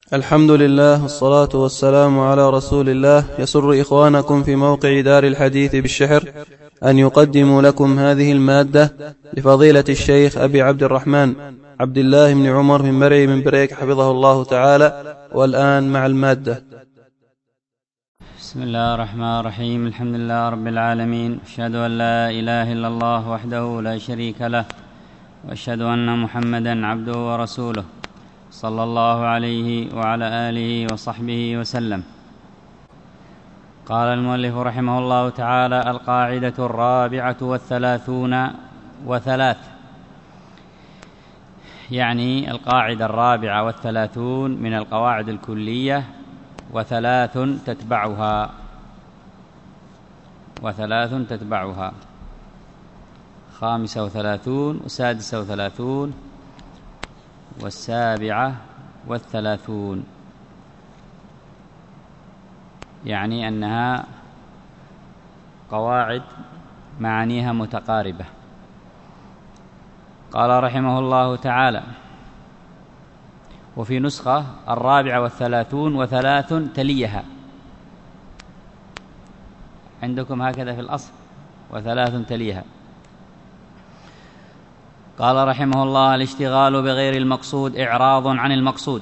الحمد لله والصلاة والسلام على رسول الله. يسر إخوانكم في موقع دار الحديث بالشحر أن يقدموا لكم هذه المادة لفضيلة الشيخ أبي عبد الرحمن عبد الله بن عمر من مرعي من بريك حفظه الله تعالى. والآن مع المادة. بسم الله الرحمن الرحيم. الحمد لله رب العالمين، أشهد أن لا إله إلا الله وحده لا شريك له، وأشهد أن محمدا عبده ورسوله صلى الله عليه وعلى آله وصحبه وسلم. قال المؤلف رحمه الله تعالى: القاعدة 34 يعني القاعدة 34 من القواعد الكلية، وثلاث تتبعها 35 و36 و37 يعني أنها قواعد معانيها متقاربة. قال رحمه الله تعالى: وفي نسخة 34 وثلاث تليها، عندكم هكذا في الأصل، وثلاث تليها. قال رحمه الله: الاشتغال بغير المقصود إعراض عن المقصود.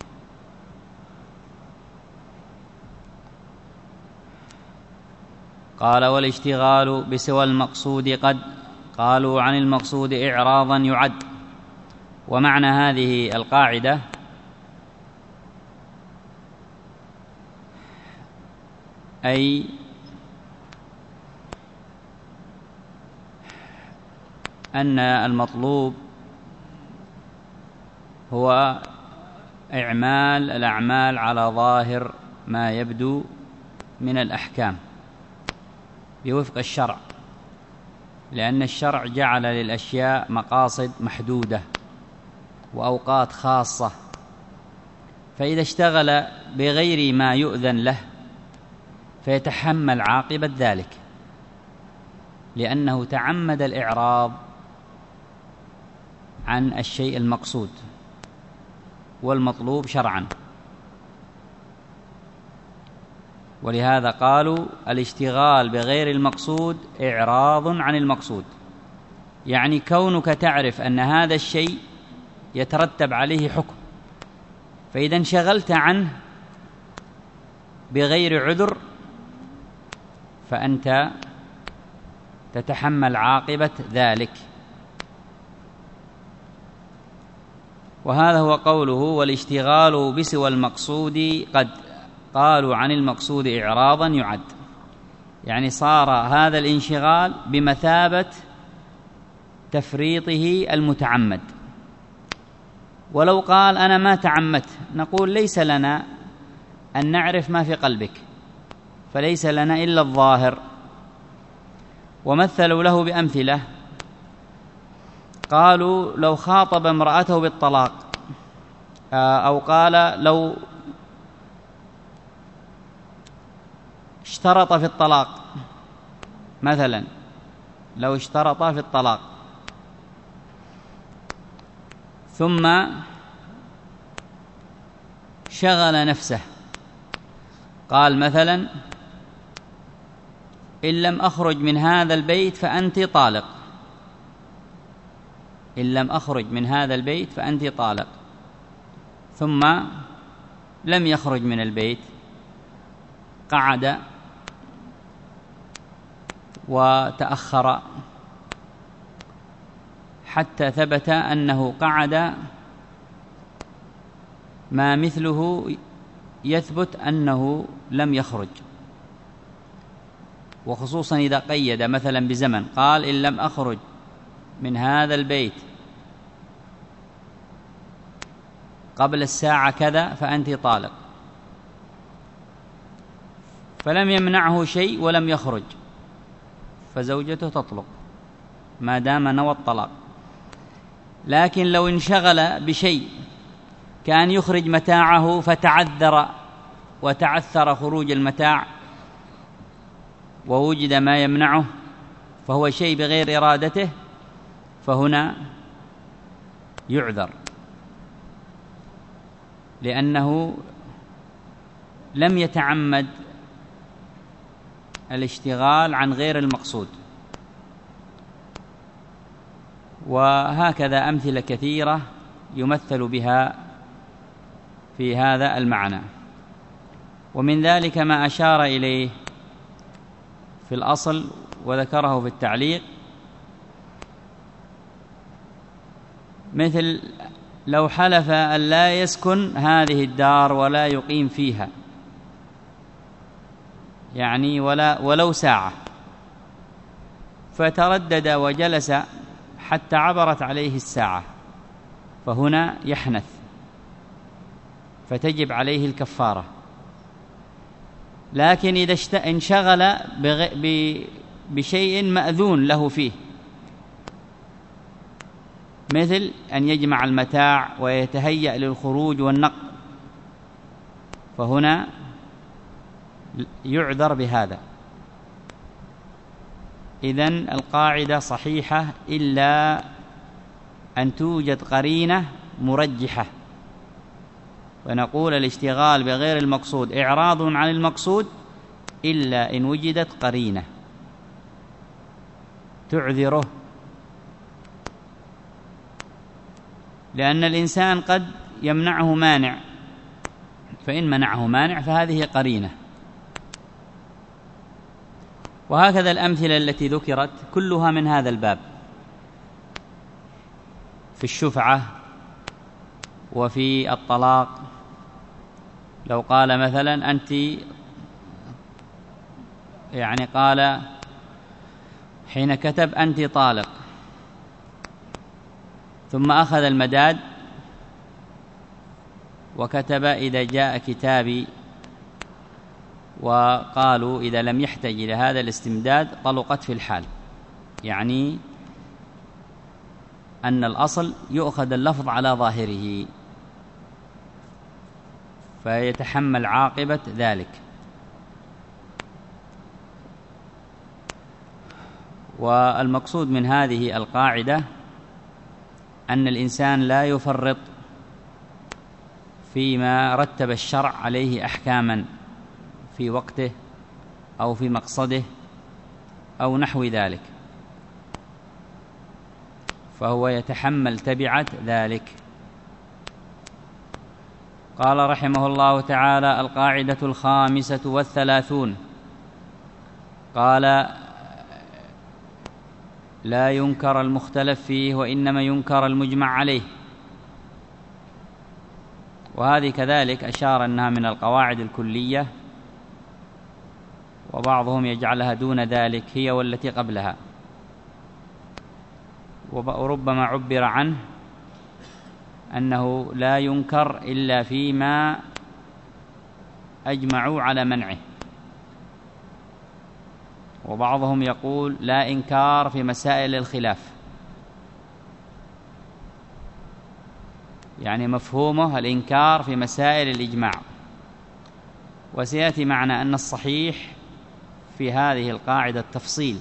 قال: والاشتغال بسوى المقصود قد قالوا عن المقصود إعراضا يعد. ومعنى هذه القاعدة أي أن المطلوب هو إعمال الأعمال على ظاهر ما يبدو من الأحكام بوفق الشرع، لأن الشرع جعل للأشياء مقاصد محدودة وأوقات خاصة، فإذا اشتغل بغير ما يؤذن له فيتحمل عاقبة ذلك، لأنه تعمد الإعراض عن الشيء المقصود والمطلوب شرعا. ولهذا قالوا: الاشتغال بغير المقصود إعراض عن المقصود، يعني كونك تعرف أن هذا الشيء يترتب عليه حكم، فإذا انشغلت عنه بغير عذر فأنت تتحمل عاقبة ذلك. وهذا هو قوله: والاشتغال بسوى المقصود قد قالوا عن المقصود إعراضا يعد، يعني صار هذا الانشغال بمثابة تفريطه المتعمد. ولو قال: أنا ما تعمدت، نقول: ليس لنا أن نعرف ما في قلبك، فليس لنا إلا الظاهر. ومثلوا له بأمثلة، قالوا: لو خاطب امرأته بالطلاق، أو قال: لو اشترط في الطلاق، مثلا لو اشترط في الطلاق ثم شغل نفسه، قال مثلا: إن لم أخرج من هذا البيت فأنت طالق، إن لم أخرج من هذا البيت فأنت طالق، ثم لم يخرج من البيت، قعد وتأخر حتى ثبت أنه قعد ما مثله يثبت أنه لم يخرج، وخصوصا إذا قيد مثلا بزمن، قال: إن لم أخرج من هذا البيت قبل الساعة كذا فأنت طالق، فلم يمنعه شيء ولم يخرج، فزوجته تطلق ما دام نوى الطلاق. لكن لو انشغل بشيء كان يخرج متاعه فتعذر وتعثر خروج المتاع ووجد ما يمنعه، فهو شيء بغير إرادته، فهنا يعذر. لأنه لم يتعمد الاشتغال عن غير المقصود. وهكذا أمثلة كثيرة يمثل بها في هذا المعنى. ومن ذلك ما أشار إليه في الأصل وذكره في التعليق، مثل لو حلف أن لا يسكن هذه الدار ولا يقيم فيها، يعني ولو ساعة، فتردد وجلس حتى عبرت عليه الساعة، فهنا يحنث فتجب عليه الكفارة. لكن إذا انشغل بشيء مأذون له فيه، مثل أن يجمع المتاع ويتهيأ للخروج والنقل، فهنا يعذر بهذا. إذن القاعدة صحيحة إلا أن توجد قرينة مرجحة، ونقول الاشتغال بغير المقصود إعراض عن المقصود إلا إن وجدت قرينة تعذره، لأن الإنسان قد يمنعه مانع، فإن منعه مانع فهذه قرينة. وهكذا الأمثلة التي ذكرت كلها من هذا الباب، في الشفعة وفي الطلاق. لو قال مثلا أنت، يعني قال حين كتب أنت طالق، ثم أخذ المداد وكتب إذا جاء كتابي، وقالوا إذا لم يحتج إلى هذا الاستمداد طلقت في الحال، يعني أن الأصل يؤخذ اللفظ على ظاهره فيتحمل عاقبة ذلك. والمقصود من هذه القاعدة أن الإنسان لا يفرط فيما رتب الشرع عليه أحكاما في وقته أو في مقصده أو نحو ذلك، فهو يتحمل تبعة ذلك. قال رحمه الله تعالى: القاعدة 35، قال: لا ينكر المختلف فيه وإنما ينكر المجمع عليه. وهذه كذلك أشار أنها من القواعد الكلية، وبعضهم يجعلها دون ذلك، هي والتي قبلها، وربما عبر عنه أنه لا ينكر إلا فيما أجمعوا على منعه، وبعضهم يقول لا إنكار في مسائل الخلاف، يعني مفهومه الإنكار في مسائل الإجماع. وسيأتي معنا أن الصحيح في هذه القاعدة التفصيل،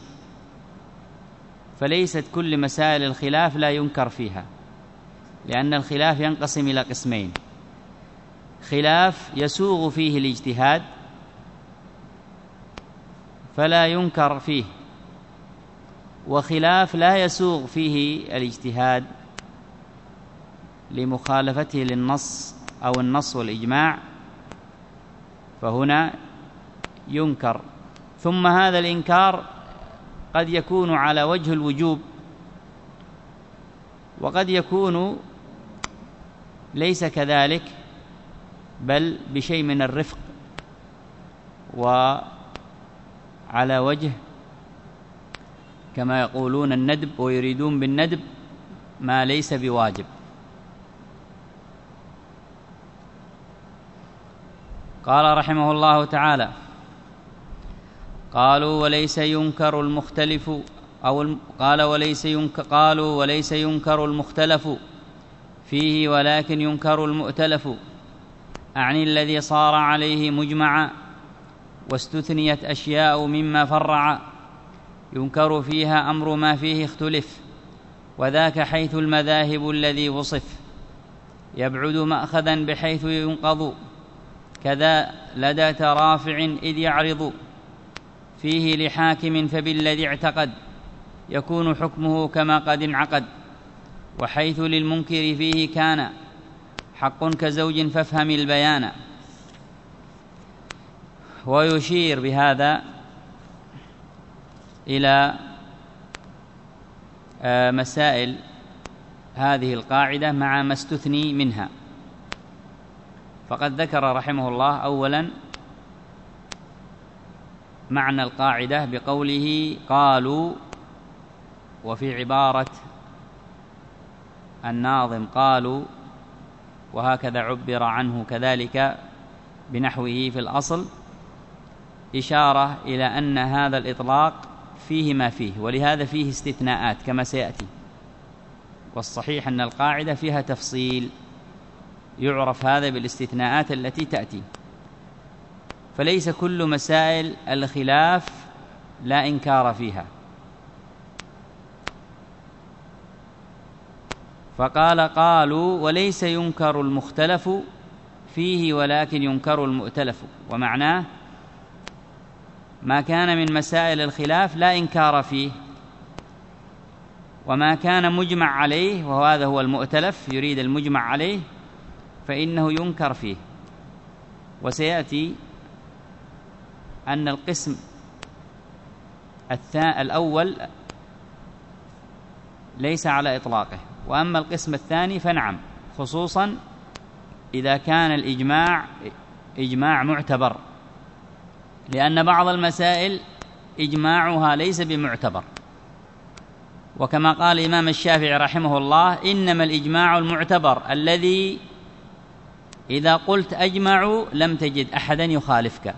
فليست كل مسائل الخلاف لا ينكر فيها، لأن الخلاف ينقسم إلى قسمين: خلاف يسوغ فيه الاجتهاد فلا ينكر فيه، وخلاف لا يسوغ فيه الاجتهاد لمخالفته للنص أو النص والإجماع، فهنا ينكر. ثم هذا الإنكار قد يكون على وجه الوجوب، وقد يكون ليس كذلك، بل بشيء من الرفق، وعلى وجه كما يقولون الندب، ويريدون بالندب ما ليس بواجب. قال رحمه الله تعالى: قالوا وليس ينكر المختلف قالوا وليس ينكر المختلف فيه ولكن ينكر المؤتلف، أعني الذي صار عليه مجمعا واستثنيت أشياء مما فرع، ينكر فيها أمر ما فيه اختلف، وذاك حيث المذاهب الذي وصف. يبعد مأخذا بحيث ينقض، كذا لدى ترافع إذ يعرض، فيه لحاكم فبالذي اعتقد يكون حكمه كما قد انعقد، وحيث للمنكر فيه كان حق كزوج فافهم البيان. ويشير بهذا إلى مسائل هذه القاعدة مع ما استثني منها. فقد ذكر رحمه الله أولا معنى القاعدة بقوله قالوا، وفي عبارة الناظم قالوا، وهكذا عبر عنه كذلك بنحوه في الأصل، إشارة إلى أن هذا الإطلاق فيه ما فيه، ولهذا فيه استثناءات كما سيأتي. والصحيح أن القاعدة فيها تفصيل يعرف هذا بالاستثناءات التي تأتي. فليس كل مسائل الخلاف لا إنكار فيها. فقال قالوا وليس ينكر المختلف فيه ولكن ينكر المؤتلف. ومعناه ما كان من مسائل الخلاف لا إنكار فيه، وما كان مجمع عليه وهذا هو المؤتلف، يريد المجمع عليه، فإنه ينكر فيه. وسيأتي أن القسم الأول ليس على إطلاقه، وأما القسم الثاني فنعم، خصوصا إذا كان الإجماع إجماع معتبر، لأن بعض المسائل إجماعها ليس بمعتبر. وكما قال الإمام الشافعي رحمه الله: إنما الإجماع المعتبر الذي إذا قلت أجمعوا لم تجد أحدا يخالفك.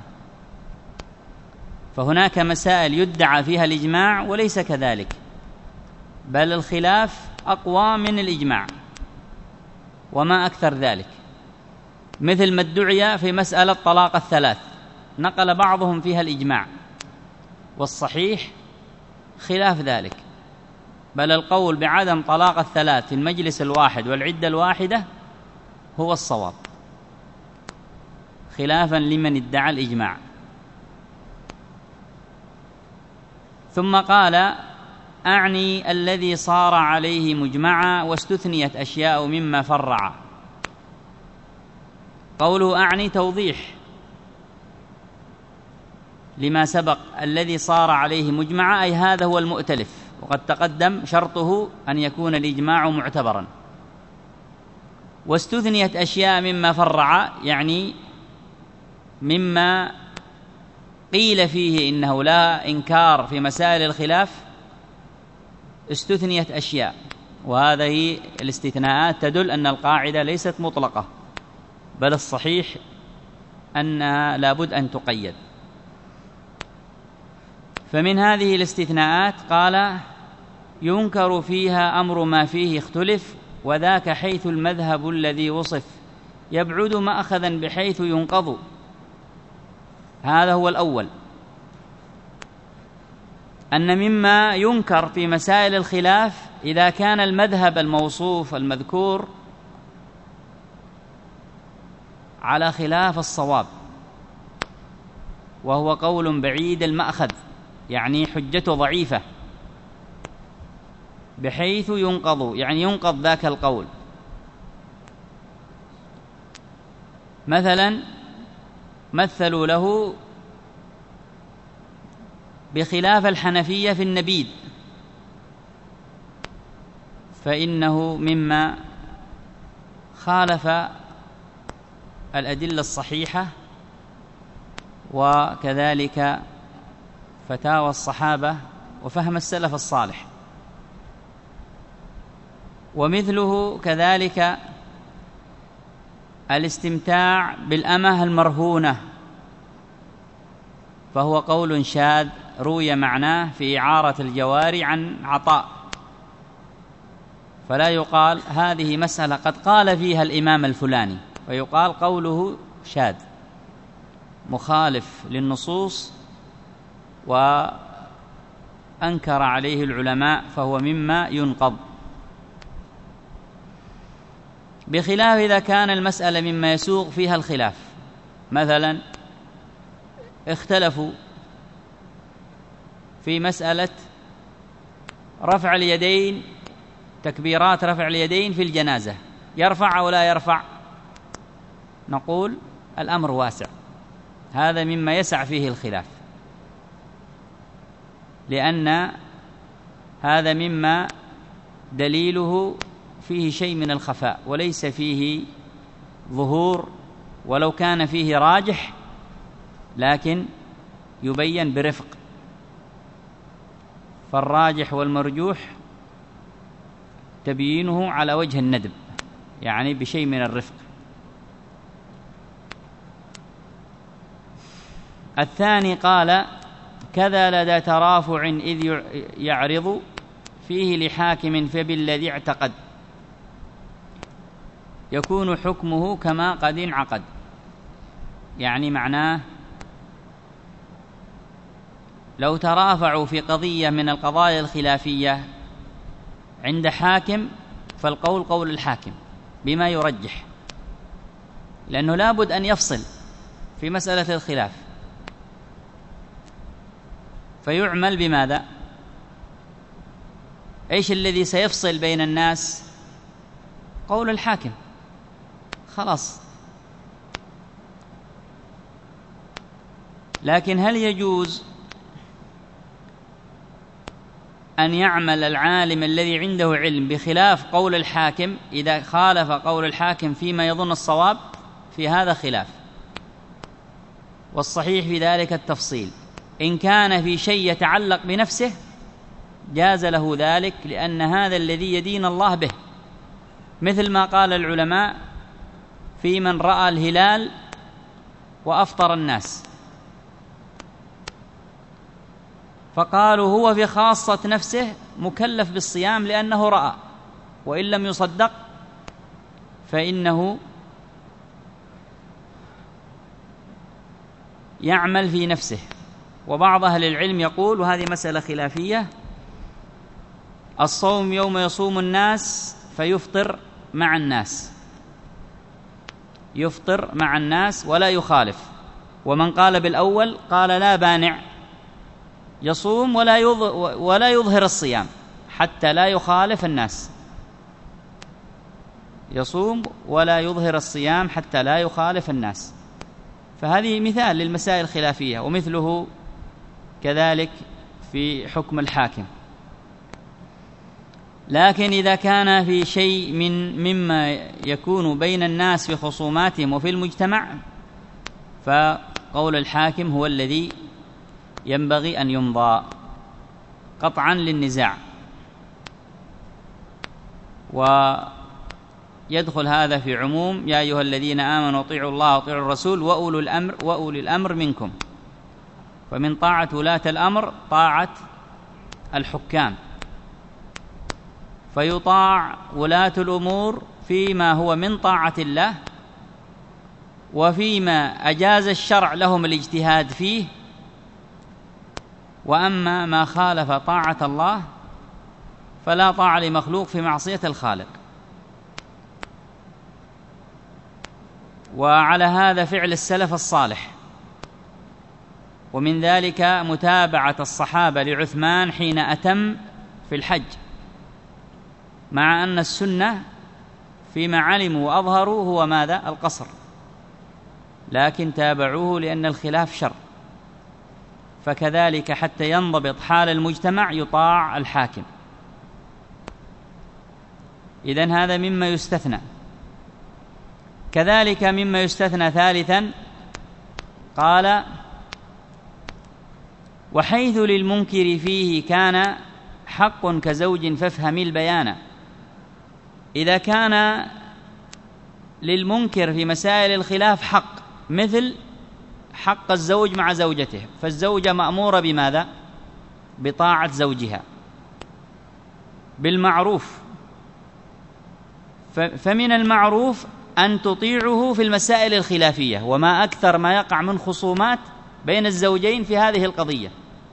فهناك مسائل يدعى فيها الإجماع وليس كذلك، بل الخلاف أقوى من الإجماع وما أكثر ذلك، مثل ما ادعي في مسألة طلاق الثلاث، نقل بعضهم فيها الإجماع، والصحيح خلاف ذلك، بل القول بعدم طلاق الثلاث في المجلس الواحد والعدة الواحدة هو الصواب، خلافا لمن ادعى الإجماع. ثم قال: أعني الذي صار عليه مجمعا واستثنيت أشياء مما فرع. قوله أعني توضيح لما سبق، الذي صار عليه مجمعا أي هذا هو المؤتلف، وقد تقدم شرطه أن يكون الإجماع معتبرا. واستثنيت أشياء مما فرع يعني مما قيل فيه إنه لا إنكار في مسائل الخلاف، استثنيت أشياء، وهذه الاستثناءات تدل أن القاعدة ليست مطلقة، بل الصحيح أنها لابد أن تقيد. فمن هذه الاستثناءات قال: ينكر فيها أمر ما فيه اختلف، وذاك حيث المذهب الذي وصف، يبعد مأخذا بحيث ينقض. هذا هو الأول، أن مما ينكر في مسائل الخلاف إذا كان المذهب الموصوف المذكور على خلاف الصواب، وهو قول بعيد المأخذ، يعني حجته ضعيفة، بحيث ينقض يعني ينقض ذاك القول. مثلا مثلوا له بخلاف الحنفية في النبيذ، فإنه مما خالف الأدلة الصحيحة وكذلك فتاوى الصحابة وفهم السلف الصالح. ومثله كذلك الاستمتاع بالأمة المرهونة، فهو قول شاذ روي معناه في إعارة الجواري عن عطاء، فلا يقال هذه مسألة قد قال فيها الإمام الفلاني، ويقال قوله شاذ مخالف للنصوص وأنكر عليه العلماء، فهو مما ينقض. بخلاف إذا كان المسألة مما يسوغ فيها الخلاف. مثلا اختلفوا في مسألة رفع اليدين، تكبيرات رفع اليدين في الجنازة، يرفع أو لا يرفع؟ نقول الأمر واسع، هذا مما يسع فيه الخلاف، لأن هذا مما دليله فيه شيء من الخفاء وليس فيه ظهور، ولو كان فيه راجح لكن يبين برفق، فالراجح والمرجوح تبيينه على وجه الندب، يعني بشيء من الرفق. الثاني قال: كذا لدى ترافع إذ يعرض فيه لحاكم فبالذي اعتقد يكون حكمه كما قد انعقد. يعني معناه لو ترافعوا في قضية من القضايا الخلافية عند حاكم فالقول قول الحاكم بما يرجح، لأنه لابد أن يفصل في مسألة الخلاف، فيعمل بماذا؟ إيش الذي سيفصل بين الناس؟ قول الحاكم، خلاص. لكن هل يجوز أن يعمل العالم الذي عنده علم بخلاف قول الحاكم إذا خالف قول الحاكم فيما يظن الصواب؟ في هذا خلاف، والصحيح في ذلك التفصيل. إن كان في شيء يتعلق بنفسه جاز له ذلك، لأن هذا الذي يدين الله به، مثل ما قال العلماء في من رأى الهلال وأفطر الناس، فقالوا هو في خاصة نفسه مكلف بالصيام لأنه رأى، وإن لم يصدق فإنه يعمل في نفسه. وبعض أهل العلم يقول، وهذه مسألة خلافية: الصوم يوم يصوم الناس فيفطر مع الناس، يفطر مع الناس ولا يخالف. ومن قال بالأول قال لا بانع، يصوم ولا يظهر الصيام حتى لا يخالف الناس، يصوم ولا يظهر الصيام حتى لا يخالف الناس. فهذه مثال للمسائل الخلافية، ومثله كذلك في حكم الحاكم. لكن إذا كان في شيء مما يكون بين الناس في خصوماتهم وفي المجتمع فقول الحاكم هو الذي ينبغي أن يمضى قطعا للنزاع. ويدخل هذا في عموم يا أيها الذين آمنوا اطيعوا الله واطيعوا الرسول وأولي الأمر منكم. فمن طاعة ولاة الأمر طاعة الحكام، فيطاع ولاة الأمور فيما هو من طاعة الله وفيما أجاز الشرع لهم الاجتهاد فيه، وأما ما خالف طاعة الله فلا طاعة لمخلوق في معصية الخالق. وعلى هذا فعل السلف الصالح، ومن ذلك متابعة الصحابة لعثمان حين أتم في الحج، مع أن السنة فيما علموا وأظهروا هو ماذا؟ القصر، لكن تابعوه لأن الخلاف شر. فكذلك حتى ينضبط حال المجتمع يطاع الحاكم. إذن هذا مما يستثنى. كذلك مما يستثنى ثالثا قال: وحيث للمنكر فيه كان حق كزوج فافهم البيان. إذا كان للمنكر في مسائل الخلاف حق، مثل حق الزوج مع زوجته، فالزوجة مأمورة بماذا؟ بطاعة زوجها بالمعروف، فمن المعروف أن تطيعه في المسائل الخلافية، وما أكثر ما يقع من خصومات بين الزوجين في هذه القضية،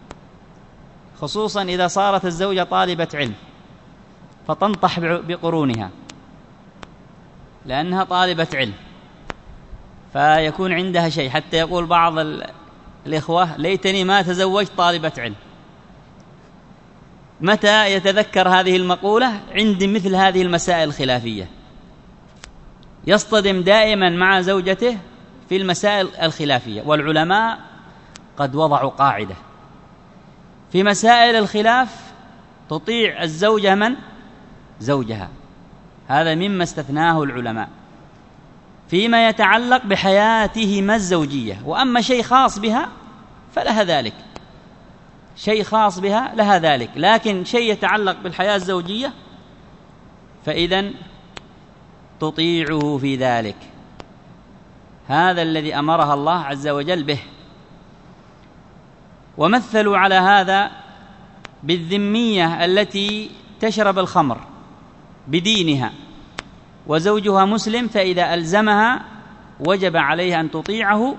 خصوصا إذا صارت الزوجة طالبة علم فتنطح بقرونها، لأنها طالبة علم، فيكون عندها شيء، حتى يقول بعض الإخوة ليتني ما تزوجت طالبة علم. متى يتذكر هذه المقولة؟ عند مثل هذه المسائل الخلافية، يصطدم دائما مع زوجته في المسائل الخلافية. والعلماء قد وضعوا قاعدة في مسائل الخلاف: تطيع الزوجة من؟ زوجها. هذا مما استثناه العلماء فيما يتعلق بحياتهما الزوجية. وأما شيء خاص بها فلها ذلك، شيء خاص بها لها ذلك، لكن شيء يتعلق بالحياة الزوجية فإذن تطيعه في ذلك. هذا الذي أمرها الله عز وجل به. ومثلوا على هذا بالذمية التي تشرب الخمر بدينها وزوجها مسلم، فإذا ألزمها وجب عليها أن تطيعه،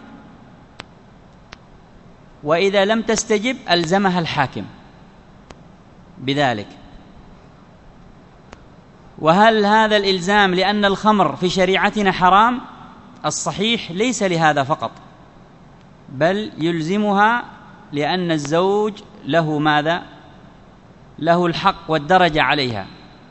وإذا لم تستجب ألزمها الحاكم بذلك. وهل هذا الإلزام لأن الخمر في شريعتنا حرام؟ الصحيح ليس لهذا فقط، بل يلزمها لأن الزوج له ماذا؟ له الحق والدرجة عليها،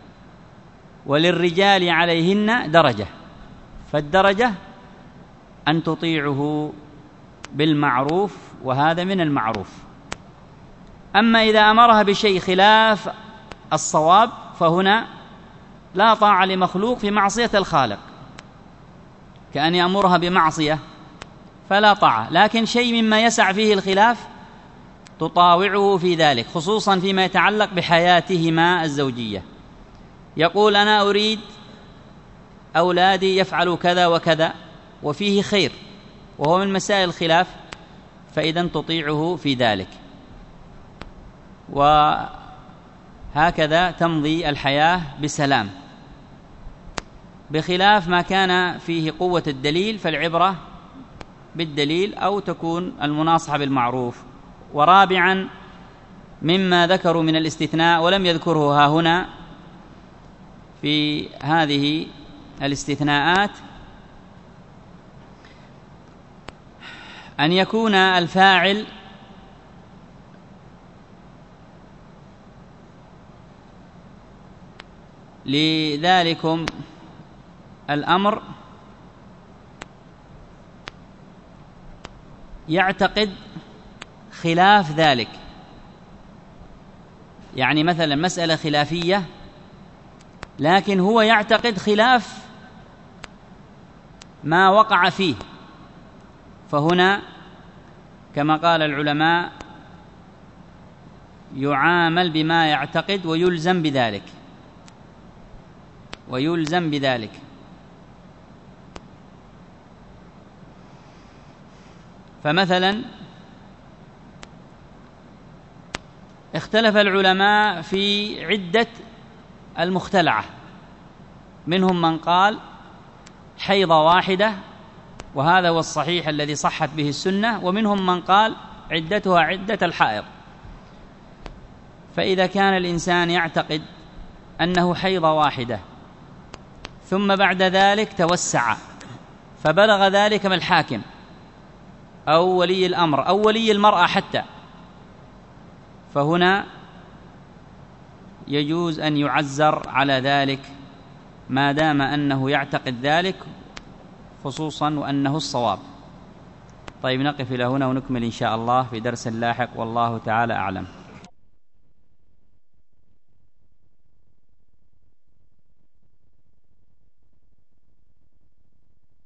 وللرجال عليهن درجة، فالدرجة أن تطيعه بالمعروف، وهذا من المعروف. أما إذا أمرها بشيء خلاف الصواب فهنا لا طاعة لمخلوق في معصية الخالق، كأن يأمرها بمعصية فلا طاعة، لكن شيء مما يسع فيه الخلاف تطاوعه في ذلك، خصوصا فيما يتعلق بحياتهما الزوجية. يقول أنا أريد أولادي يفعلوا كذا وكذا وفيه خير وهو من مسائل الخلاف، فإذا تطيعه في ذلك. وهكذا تمضي الحياة بسلام، بخلاف ما كان فيه قوة الدليل، فالعبرة بالدليل أو تكون المناصحة بالمعروف. ورابعا مما ذكروا من الاستثناء ولم يذكره ها هنا في هذه الاستثناءات، أن يكون الفاعل لذلكم الأمر يعتقد خلاف ذلك. يعني مثلا مسألة خلافية لكن هو يعتقد خلاف ما وقع فيه، فهنا كما قال العلماء يعامل بما يعتقد ويلزم بذلك. فمثلا اختلف العلماء في عدة المختلعة، منهم من قال حيضة واحدة وهذا هو الصحيح الذي صحت به السنة، ومنهم من قال عدتها عدة الحائض. فإذا كان الإنسان يعتقد أنه حيضة واحدة ثم بعد ذلك توسع فبلغ ذلك من الحاكم أو ولي الأمر أو ولي المرأة حتى، فهنا يجوز أن يعزر على ذلك ما دام أنه يعتقد ذلك، خصوصا وأنه الصواب. طيب نقف إلى هنا ونكمل إن شاء الله في درس لاحق، والله تعالى أعلم.